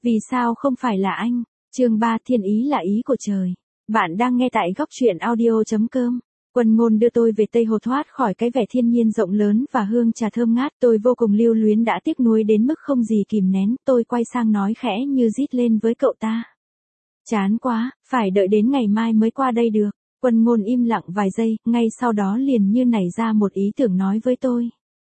Vì sao không phải là anh? Chương 3 Thiên ý là ý của trời. Bạn đang nghe tại góc truyện audio.com. Quân Ngôn đưa tôi về Tây Hồ thoát khỏi cái vẻ thiên nhiên rộng lớn và hương trà thơm ngát. Tôi vô cùng lưu luyến đã tiếc nuối đến mức không gì kìm nén. Tôi quay sang nói khẽ như rít lên với cậu ta. Chán quá, phải đợi đến ngày mai mới qua đây được. Quân Ngôn im lặng vài giây, ngay sau đó liền như nảy ra một ý tưởng nói với tôi.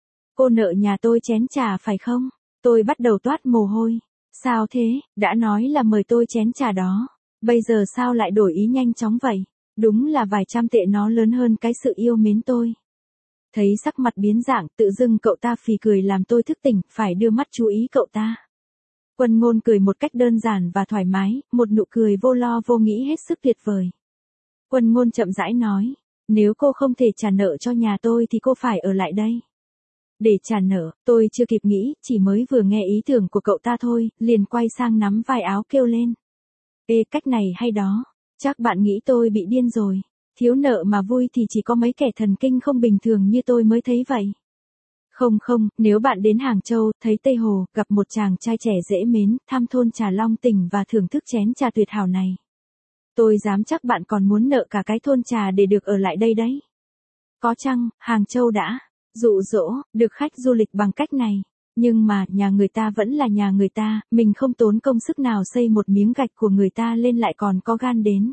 Cô nợ nhà tôi chén trà phải không? Tôi bắt đầu toát mồ hôi. Sao thế, đã nói là mời tôi chén trà đó. Bây giờ sao lại đổi ý nhanh chóng vậy? Đúng là vài trăm tệ nó lớn hơn cái sự yêu mến tôi. Thấy sắc mặt biến dạng, tự dưng cậu ta phì cười làm tôi thức tỉnh, phải đưa mắt chú ý cậu ta. Quân Ngôn cười một cách đơn giản và thoải mái, một nụ cười vô lo vô nghĩ hết sức tuyệt vời. Quân Ngôn chậm rãi nói, nếu cô không thể trả nợ cho nhà tôi thì cô phải ở lại đây. Để trả nợ, tôi chưa kịp nghĩ, chỉ mới vừa nghe ý tưởng của cậu ta thôi, liền quay sang nắm vai áo kêu lên. Ê, cách này hay đó, chắc bạn nghĩ tôi bị điên rồi. Thiếu nợ mà vui thì chỉ có mấy kẻ thần kinh không bình thường như tôi mới thấy vậy. Không, nếu bạn đến Hàng Châu, thấy Tây Hồ, gặp một chàng trai trẻ dễ mến, thăm thôn trà Long Tỉnh và thưởng thức chén trà tuyệt hảo này. Tôi dám chắc bạn còn muốn nợ cả cái thôn trà để được ở lại đây đấy. Có chăng, Hàng Châu đã dụ dỗ được khách du lịch bằng cách này, nhưng mà nhà người ta vẫn là nhà người ta, mình không tốn công sức nào xây một miếng gạch của người ta lên lại còn có gan đến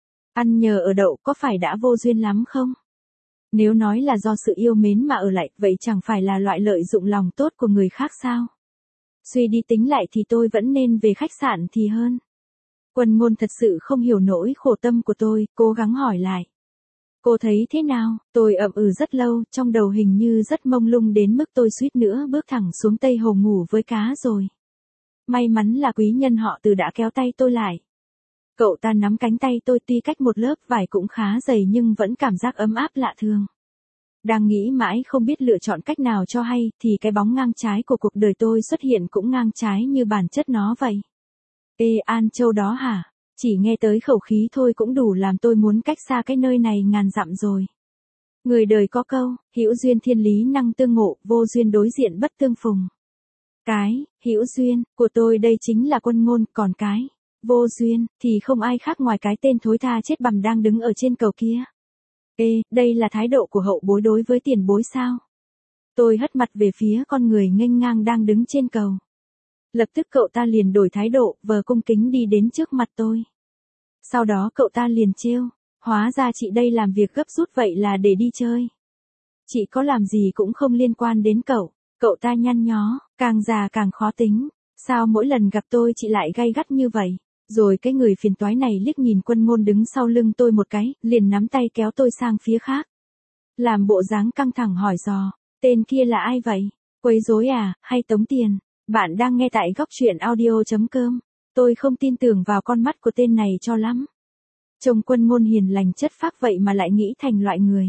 ăn nhờ ở đậu, có phải đã vô duyên lắm không? Nếu nói là do sự yêu mến mà ở lại, vậy chẳng phải là loại lợi dụng lòng tốt của người khác sao? Suy đi tính lại thì tôi vẫn nên về khách sạn thì hơn. Quân Ngôn thật sự không hiểu nỗi khổ tâm của tôi, cố gắng hỏi lại. Cô thấy thế nào? Tôi ậm ừ rất lâu, trong đầu hình như rất mông lung đến mức tôi suýt nữa bước thẳng xuống Tây Hồ ngủ với cá rồi. May mắn là quý nhân họ Từ đã kéo tay tôi lại. Cậu ta nắm cánh tay tôi, tuy cách một lớp vải cũng khá dày nhưng vẫn cảm giác ấm áp lạ thường. Đang nghĩ mãi không biết lựa chọn cách nào cho hay, thì cái bóng ngang trái của cuộc đời tôi xuất hiện cũng ngang trái như bản chất nó vậy. Ê, An Châu đó hả? Chỉ nghe tới khẩu khí thôi cũng đủ làm tôi muốn cách xa cái nơi này ngàn dặm rồi. Người đời có câu, hữu duyên thiên lý năng tương ngộ, vô duyên đối diện bất tương phùng. Cái hữu duyên của tôi đây chính là Quân Ngôn, còn cái vô duyên thì không ai khác ngoài cái tên thối tha chết bằm đang đứng ở trên cầu kia. Ê, đây là thái độ của hậu bối đối với tiền bối sao? Tôi hất mặt về phía con người nghênh ngang đang đứng trên cầu. Lập tức cậu ta liền đổi thái độ, vờ cung kính đi đến trước mặt tôi. Sau đó cậu ta liền trêu, hóa ra chị đây làm việc gấp rút vậy là để đi chơi. Chị có làm gì cũng không liên quan đến cậu. Cậu ta nhăn nhó, càng già càng khó tính. Sao mỗi lần gặp tôi chị lại gay gắt như vậy? Rồi cái người phiền toái này liếc nhìn Quân Ngôn đứng sau lưng tôi một cái, liền nắm tay kéo tôi sang phía khác. Làm bộ dáng căng thẳng hỏi dò, tên kia là ai vậy? Quấy rối à, hay tống tiền? Bạn đang nghe tại góc truyện audio.com. Tôi không tin tưởng vào con mắt của tên này cho lắm. Trông Quân Ngôn hiền lành chất phác vậy mà lại nghĩ thành loại người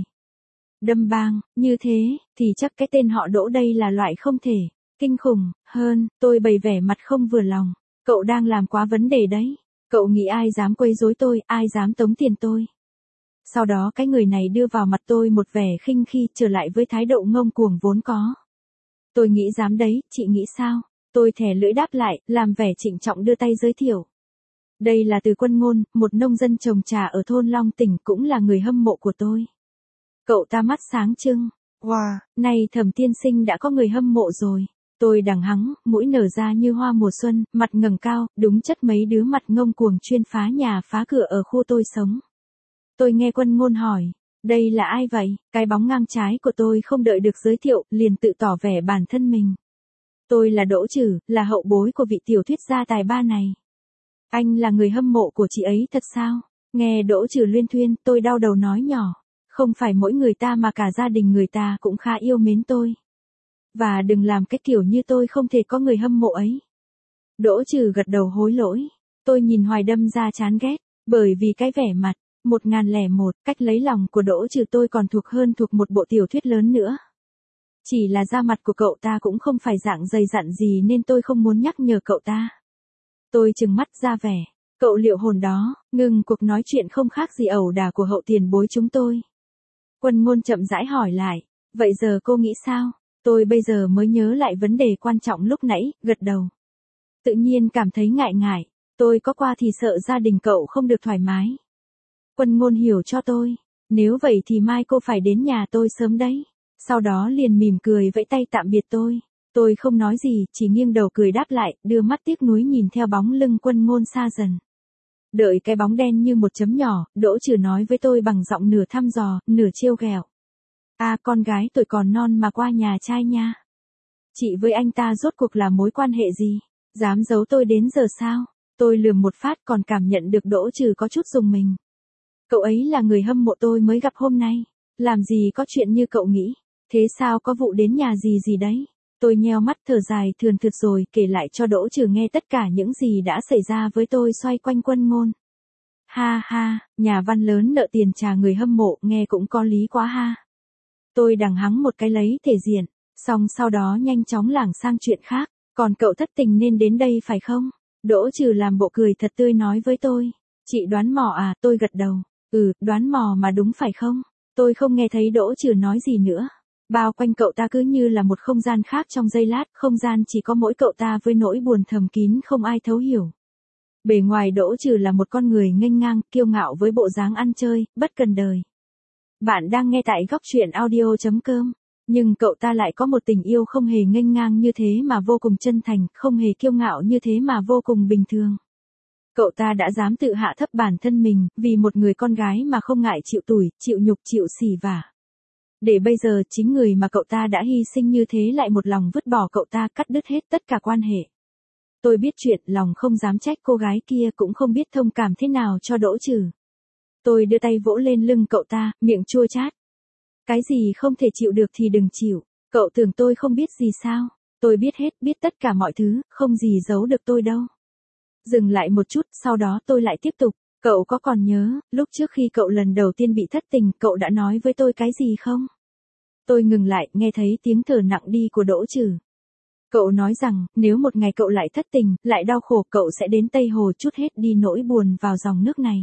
đâm bang, như thế, thì chắc cái tên họ Đỗ đây là loại không thể kinh khủng hơn. Tôi bày vẻ mặt không vừa lòng. Cậu đang làm quá vấn đề đấy. Cậu nghĩ ai dám quấy rối tôi, ai dám tống tiền tôi? Sau đó cái người này đưa vào mặt tôi một vẻ khinh khi, trở lại với thái độ ngông cuồng vốn có. Tôi nghĩ dám đấy, chị nghĩ sao? Tôi thè lưỡi đáp lại, làm vẻ trịnh trọng đưa tay giới thiệu. Đây là Từ Quân Ngôn, một nông dân trồng trà ở thôn Long Tỉnh, cũng là người hâm mộ của tôi. Cậu ta mắt sáng trưng. Wow, này Thẩm tiên sinh đã có người hâm mộ rồi. Tôi đằng hắng, mũi nở ra như hoa mùa xuân, mặt ngẩng cao, đúng chất mấy đứa mặt ngông cuồng chuyên phá nhà phá cửa ở khu tôi sống. Tôi nghe Quân Ngôn hỏi, đây là ai vậy? Cái bóng ngang trái của tôi không đợi được giới thiệu, liền tự tỏ vẻ bản thân mình. Tôi là Đỗ Trử, là hậu bối của vị tiểu thuyết gia tài ba này. Anh là người hâm mộ của chị ấy thật sao? Nghe Đỗ Trử luyên thuyên, tôi đau đầu nói nhỏ. Không phải mỗi người ta mà cả gia đình người ta cũng khá yêu mến tôi. Và đừng làm cái kiểu như tôi không thể có người hâm mộ ấy. Đỗ Trử gật đầu hối lỗi. Tôi nhìn hoài đâm ra chán ghét, bởi vì cái vẻ mặt 1001 cách lấy lòng của Đỗ Trử tôi còn thuộc một bộ tiểu thuyết lớn nữa. Chỉ là da mặt của cậu ta cũng không phải dạng dày dặn gì nên tôi không muốn nhắc nhở cậu ta. Tôi trừng mắt ra vẻ, cậu liệu hồn đó, ngừng cuộc nói chuyện không khác gì ẩu đả của hậu tiền bối chúng tôi. Quân Ngôn chậm rãi hỏi lại, vậy giờ cô nghĩ sao? Tôi bây giờ mới nhớ lại vấn đề quan trọng lúc nãy, gật đầu. Tự nhiên cảm thấy ngại ngại, tôi có qua thì sợ gia đình cậu không được thoải mái. Quân Ngôn hiểu cho tôi, nếu vậy thì mai cô phải đến nhà tôi sớm đấy. Sau đó liền mỉm cười vẫy tay tạm biệt tôi. Tôi không nói gì, chỉ nghiêng đầu cười đáp lại, đưa mắt tiếc nuối nhìn theo bóng lưng Quân Ngôn xa dần. Đợi cái bóng đen như một chấm nhỏ, Đỗ Trừ nói với tôi bằng giọng nửa thăm dò, nửa trêu ghẹo. À, con gái tuổi còn non mà qua nhà trai nha. Chị với anh ta rốt cuộc là mối quan hệ gì? Dám giấu tôi đến giờ sao? Tôi lườm một phát còn cảm nhận được Đỗ Trừ có chút rùng mình. Cậu ấy là người hâm mộ tôi mới gặp hôm nay. Làm gì có chuyện như cậu nghĩ. Thế sao có vụ đến nhà gì gì đấy? Tôi nheo mắt thở dài thườn thượt rồi kể lại cho Đỗ Trừ nghe tất cả những gì đã xảy ra với tôi xoay quanh Quân Ngôn. Ha ha, nhà văn lớn nợ tiền trả người hâm mộ nghe cũng có lý quá ha. Tôi đằng hắng một cái lấy thể diện, xong sau đó nhanh chóng lảng sang chuyện khác. Còn cậu thất tình nên đến đây phải không? Đỗ Trừ làm bộ cười thật tươi nói với tôi. Chị đoán mò à? Tôi gật đầu. Ừ, đoán mò mà đúng phải không? Tôi không nghe thấy Đỗ Trừ nói gì nữa. Bao quanh cậu ta cứ như là một không gian khác trong giây lát, không gian chỉ có mỗi cậu ta với nỗi buồn thầm kín không ai thấu hiểu. Bề ngoài Đỗ Trừ là một con người nghênh ngang, kiêu ngạo với bộ dáng ăn chơi, bất cần đời. Bạn đang nghe tại góc truyện audio.com. Nhưng cậu ta lại có một tình yêu không hề nghênh ngang như thế mà vô cùng chân thành, không hề kiêu ngạo như thế mà vô cùng bình thường. Cậu ta đã dám tự hạ thấp bản thân mình, vì một người con gái mà không ngại chịu tủi, chịu nhục chịu sỉ vả. Để bây giờ chính người mà cậu ta đã hy sinh như thế lại một lòng vứt bỏ cậu ta, cắt đứt hết tất cả quan hệ. Tôi biết chuyện, lòng không dám trách cô gái kia, cũng không biết thông cảm thế nào cho Đỗ Trừ. Tôi đưa tay vỗ lên lưng cậu ta, miệng chua chát. Cái gì không thể chịu được thì đừng chịu, cậu tưởng tôi không biết gì sao? Tôi biết hết, biết tất cả mọi thứ, không gì giấu được tôi đâu. Dừng lại một chút, sau đó tôi lại tiếp tục. Cậu có còn nhớ, lúc trước khi cậu lần đầu tiên bị thất tình, cậu đã nói với tôi cái gì không? Tôi ngừng lại, nghe thấy tiếng thở nặng đi của Đỗ Trừ. Cậu nói rằng, nếu một ngày cậu lại thất tình, lại đau khổ, cậu sẽ đến Tây Hồ trút hết đi nỗi buồn vào dòng nước này.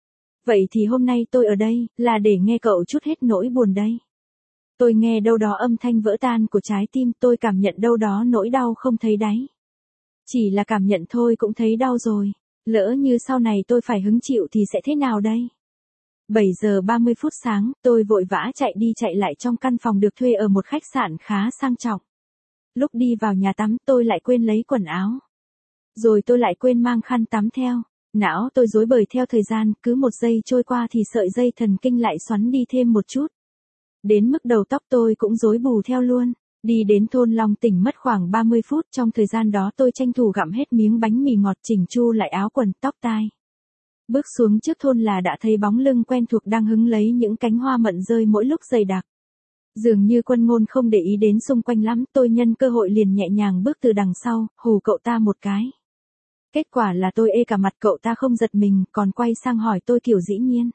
Vậy thì hôm nay tôi ở đây, là để nghe cậu trút hết nỗi buồn đây. Tôi nghe đâu đó âm thanh vỡ tan của trái tim, tôi cảm nhận đâu đó nỗi đau không thấy đáy. Chỉ là cảm nhận thôi cũng thấy đau rồi. Lỡ như sau này tôi phải hứng chịu thì sẽ thế nào đây? 7 giờ 30 phút sáng, tôi vội vã chạy đi chạy lại trong căn phòng được thuê ở một khách sạn khá sang trọng. Lúc đi vào nhà tắm tôi lại quên lấy quần áo. Rồi tôi lại quên mang khăn tắm theo. Não tôi rối bời theo thời gian, cứ một giây trôi qua thì sợi dây thần kinh lại xoắn đi thêm một chút. Đến mức đầu tóc tôi cũng rối bù theo luôn. Đi đến thôn Long Tỉnh mất khoảng 30 phút, trong thời gian đó tôi tranh thủ gặm hết miếng bánh mì ngọt, chỉnh chu lại áo quần, tóc tai. Bước xuống trước thôn là đã thấy bóng lưng quen thuộc đang hứng lấy những cánh hoa mận rơi mỗi lúc dày đặc. Dường như Quân Ngôn không để ý đến xung quanh lắm, tôi nhân cơ hội liền nhẹ nhàng bước từ đằng sau, hù cậu ta một cái. Kết quả là tôi ê cả mặt, cậu ta không giật mình, còn quay sang hỏi tôi kiểu dĩ nhiên.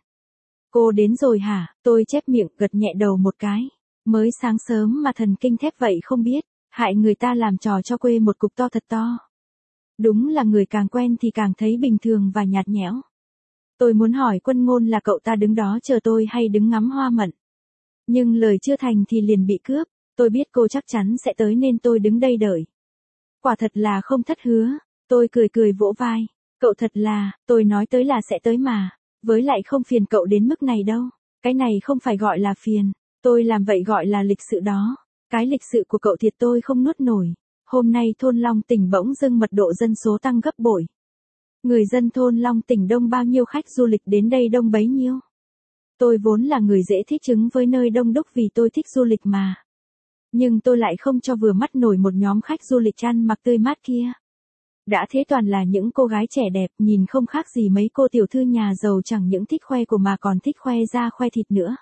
Cô đến rồi hả? Tôi chép miệng, gật nhẹ đầu một cái. Mới sáng sớm mà thần kinh thép vậy không biết, hại người ta làm trò cho quê một cục to thật to. Đúng là người càng quen thì càng thấy bình thường và nhạt nhẽo. Tôi muốn hỏi Quân Ngôn là cậu ta đứng đó chờ tôi hay đứng ngắm hoa mận. Nhưng lời chưa thành thì liền bị cướp, tôi biết cô chắc chắn sẽ tới nên tôi đứng đây đợi. Quả thật là không thất hứa, tôi cười cười vỗ vai. Cậu thật là, tôi nói tới là sẽ tới mà, với lại không phiền cậu đến mức này đâu, cái này không phải gọi là phiền. Tôi làm vậy gọi là lịch sự đó. Cái lịch sự của cậu thiệt tôi không nuốt nổi. Hôm nay thôn Long Tỉnh bỗng dưng mật độ dân số tăng gấp bội. Người dân thôn Long Tỉnh đông bao nhiêu, khách du lịch đến đây đông bấy nhiêu. Tôi vốn là người dễ thích ứng với nơi đông đúc vì tôi thích du lịch mà. Nhưng tôi lại không cho vừa mắt nổi một nhóm khách du lịch ăn mặc tươi mát kia. Đã thế toàn là những cô gái trẻ đẹp, nhìn không khác gì mấy cô tiểu thư nhà giàu, chẳng những thích khoe của mà còn thích khoe da khoe thịt nữa.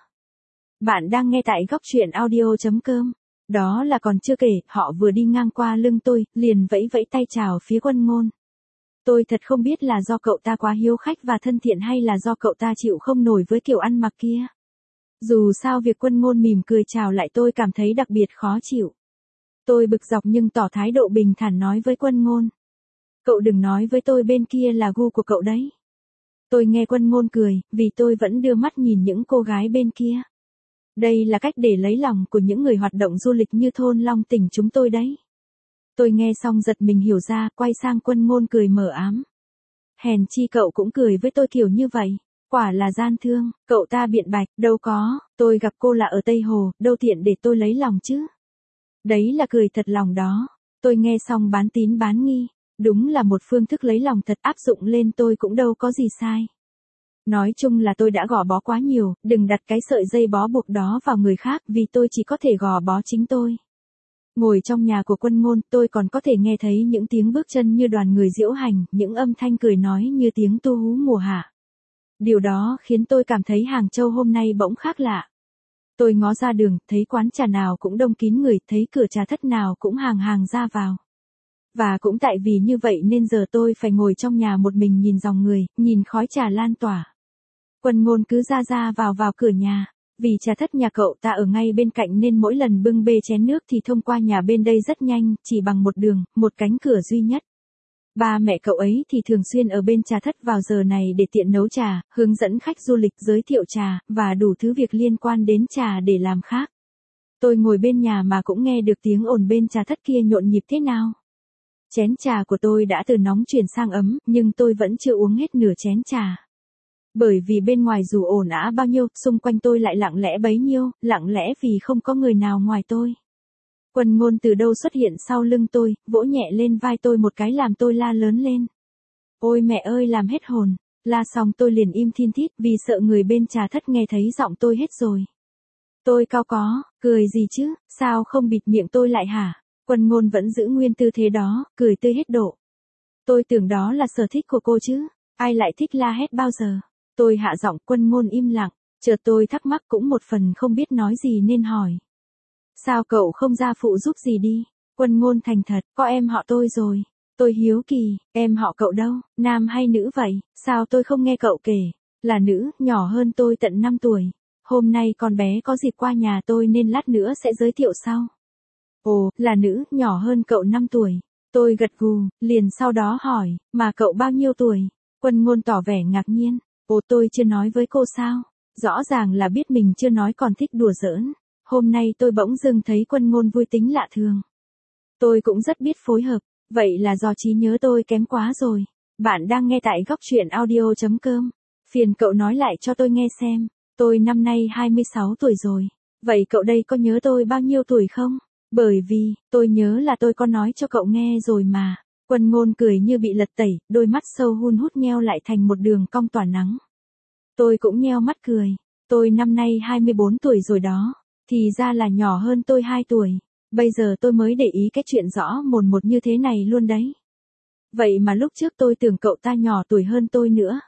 Bạn đang nghe tại góc truyện audio.com. Đó là còn chưa kể, họ vừa đi ngang qua lưng tôi, liền vẫy vẫy tay chào phía Quân Ngôn. Tôi thật không biết là do cậu ta quá hiếu khách và thân thiện hay là do cậu ta chịu không nổi với kiểu ăn mặc kia. Dù sao việc Quân Ngôn mỉm cười chào lại tôi cảm thấy đặc biệt khó chịu. Tôi bực dọc nhưng tỏ thái độ bình thản nói với Quân Ngôn. Cậu đừng nói với tôi bên kia là gu của cậu đấy. Tôi nghe Quân Ngôn cười, vì tôi vẫn đưa mắt nhìn những cô gái bên kia. Đây là cách để lấy lòng của những người hoạt động du lịch như thôn Long Tỉnh chúng tôi đấy. Tôi nghe xong giật mình hiểu ra, quay sang Quân Ngôn cười mờ ám. Hèn chi cậu cũng cười với tôi kiểu như vậy. Quả là gian thương, cậu ta biện bạch, đâu có, tôi gặp cô là ở Tây Hồ, đâu tiện để tôi lấy lòng chứ. Đấy là cười thật lòng đó. Tôi nghe xong bán tín bán nghi, đúng là một phương thức lấy lòng thật, áp dụng lên tôi cũng đâu có gì sai. Nói chung là tôi đã gò bó quá nhiều, đừng đặt cái sợi dây bó buộc đó vào người khác vì tôi chỉ có thể gò bó chính tôi. Ngồi trong nhà của Quân Ngôn, tôi còn có thể nghe thấy những tiếng bước chân như đoàn người diễu hành, những âm thanh cười nói như tiếng tu hú mùa hạ. Điều đó khiến tôi cảm thấy Hàng Châu hôm nay bỗng khác lạ. Tôi ngó ra đường, thấy quán trà nào cũng đông kín người, thấy cửa trà thất nào cũng hàng hàng ra vào. Và cũng tại vì như vậy nên giờ tôi phải ngồi trong nhà một mình nhìn dòng người, nhìn khói trà lan tỏa. Quân Ngôn cứ ra vào cửa nhà. Vì trà thất nhà cậu ta ở ngay bên cạnh nên mỗi lần bưng bê chén nước thì thông qua nhà bên đây rất nhanh, chỉ bằng một đường, một cánh cửa duy nhất. Ba mẹ cậu ấy thì thường xuyên ở bên trà thất vào giờ này để tiện nấu trà, hướng dẫn khách du lịch giới thiệu trà, và đủ thứ việc liên quan đến trà để làm khác. Tôi ngồi bên nhà mà cũng nghe được tiếng ồn bên trà thất kia nhộn nhịp thế nào. Chén trà của tôi đã từ nóng chuyển sang ấm, nhưng tôi vẫn chưa uống hết nửa chén trà. Bởi vì bên ngoài dù ồn ào bao nhiêu, xung quanh tôi lại lặng lẽ bấy nhiêu, lặng lẽ vì không có người nào ngoài tôi. Quân Ngôn từ đâu xuất hiện sau lưng tôi, vỗ nhẹ lên vai tôi một cái làm tôi la lớn lên. Ôi mẹ ơi, làm hết hồn. La xong tôi liền im thin thít vì sợ người bên trà thất nghe thấy giọng tôi hết rồi. Tôi cau có, cười gì chứ, sao không bịt miệng tôi lại hả? Quân Ngôn vẫn giữ nguyên tư thế đó, cười tươi hết độ. Tôi tưởng đó là sở thích của cô chứ, ai lại thích la hét bao giờ. Tôi hạ giọng. Quân Ngôn im lặng, chợt tôi thắc mắc cũng một phần không biết nói gì nên hỏi. Sao cậu không ra phụ giúp gì đi? Quân Ngôn thành thật, có em họ tôi rồi. Tôi hiếu kỳ, em họ cậu đâu, nam hay nữ vậy, sao tôi không nghe cậu kể? Là nữ, nhỏ hơn tôi tận 5 tuổi. Hôm nay con bé có dịp qua nhà tôi nên lát nữa sẽ giới thiệu sau. Ồ, là nữ, nhỏ hơn cậu 5 tuổi. Tôi gật gù, liền sau đó hỏi, mà cậu bao nhiêu tuổi? Quân Ngôn tỏ vẻ ngạc nhiên. Ồ, tôi chưa nói với cô sao? Rõ ràng là biết mình chưa nói còn thích đùa giỡn. Hôm nay tôi bỗng dưng thấy Quân Ngôn vui tính lạ thường. Tôi cũng rất biết phối hợp, vậy là do trí nhớ tôi kém quá rồi. Bạn đang nghe tại Góc Chuyện Audio.com. Phiền cậu nói lại cho tôi nghe xem. Tôi năm nay 26 tuổi rồi. Vậy cậu đây có nhớ tôi bao nhiêu tuổi không? Bởi vì, tôi nhớ là tôi có nói cho cậu nghe rồi mà. Quân Ngôn cười như bị lật tẩy, đôi mắt sâu hun hút nheo lại thành một đường cong tỏa nắng. Tôi cũng nheo mắt cười. Tôi năm nay 24 tuổi rồi đó. Thì ra là nhỏ hơn tôi 2 tuổi. Bây giờ tôi mới để ý cái chuyện rõ mồn một như thế này luôn đấy. Vậy mà lúc trước tôi tưởng cậu ta nhỏ tuổi hơn tôi nữa.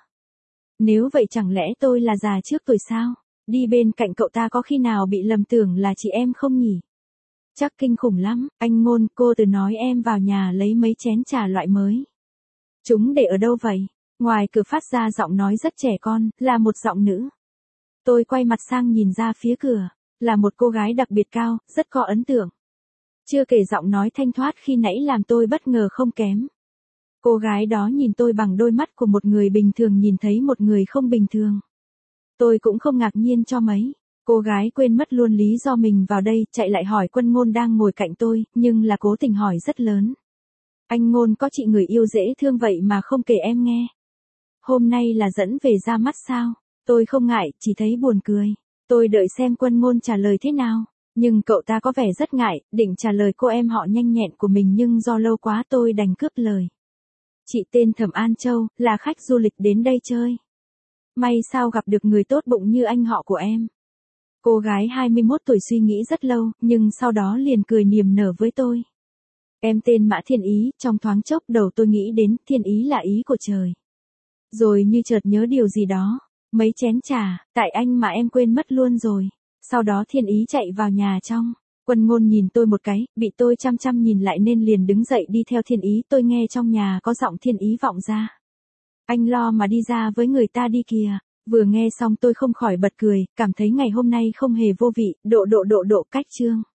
Nếu vậy chẳng lẽ tôi là già trước tuổi sao? Đi bên cạnh cậu ta có khi nào bị lầm tưởng là chị em không nhỉ? Chắc kinh khủng lắm, anh Ngôn, cô từ nói em vào nhà lấy mấy chén trà loại mới. Chúng để ở đâu vậy? Ngoài cửa phát ra giọng nói rất trẻ con, là một giọng nữ. Tôi quay mặt sang nhìn ra phía cửa, là một cô gái đặc biệt cao, rất có ấn tượng. Chưa kể giọng nói thanh thoát khi nãy làm tôi bất ngờ không kém. Cô gái đó nhìn tôi bằng đôi mắt của một người bình thường nhìn thấy một người không bình thường. Tôi cũng không ngạc nhiên cho mấy. Cô gái quên mất luôn lý do mình vào đây, chạy lại hỏi Quân Ngôn đang ngồi cạnh tôi, nhưng là cố tình hỏi rất lớn. Anh Ngôn có chị người yêu dễ thương vậy mà không kể em nghe. Hôm nay là dẫn về ra mắt sao? Tôi không ngại, chỉ thấy buồn cười. Tôi đợi xem Quân Ngôn trả lời thế nào. Nhưng cậu ta có vẻ rất ngại, định trả lời cô em họ nhanh nhẹn của mình nhưng do lâu quá tôi đành cướp lời. Chị tên Thẩm An Châu, là khách du lịch đến đây chơi. May sao gặp được người tốt bụng như anh họ của em. Cô gái 21 tuổi suy nghĩ rất lâu, nhưng sau đó liền cười niềm nở với tôi. Em tên Mã Thiên Ý, trong thoáng chốc đầu tôi nghĩ đến thiên ý là ý của trời. Rồi như chợt nhớ điều gì đó. Mấy chén trà, tại anh mà em quên mất luôn rồi. Sau đó Thiên Ý chạy vào nhà trong. Quân Ngôn nhìn tôi một cái, bị tôi chăm chăm nhìn lại nên liền đứng dậy đi theo Thiên Ý. Tôi nghe trong nhà có giọng Thiên Ý vọng ra. Anh lo mà đi ra với người ta đi kìa. Vừa nghe xong tôi không khỏi bật cười, cảm thấy ngày hôm nay không hề vô vị, độ cách chương.